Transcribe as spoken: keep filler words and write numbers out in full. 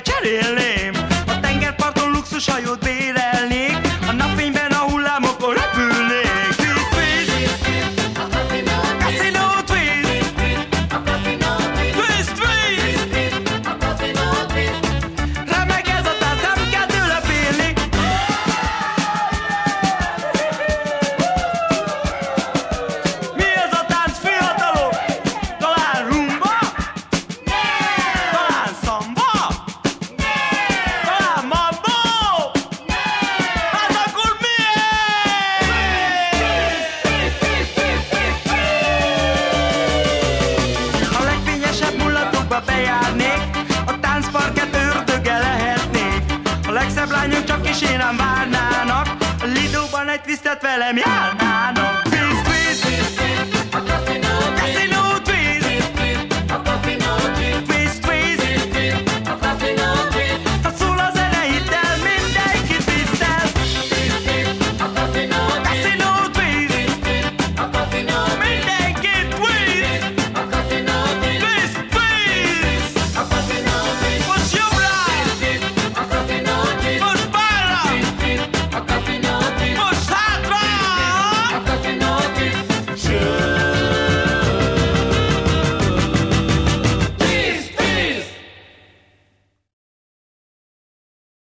cserélném. A tengerparton luxushajót bérelnék, a napfényben a hullámokon repülnék. Twist, twist, casino twist, twist, twist, remeg ez a tánc, nem kell tőle félni. Mi ez a tánc, fiatalok? Talán rumba? Talán szamba? Talán mambo? Hát akkor mi ez? A legfényesebb mulatókba bejárnék, a táncparkett ördöge lehetnék. A legszebb lányok csak is én nem várnának, a Lidóban egy twistet velem járnának.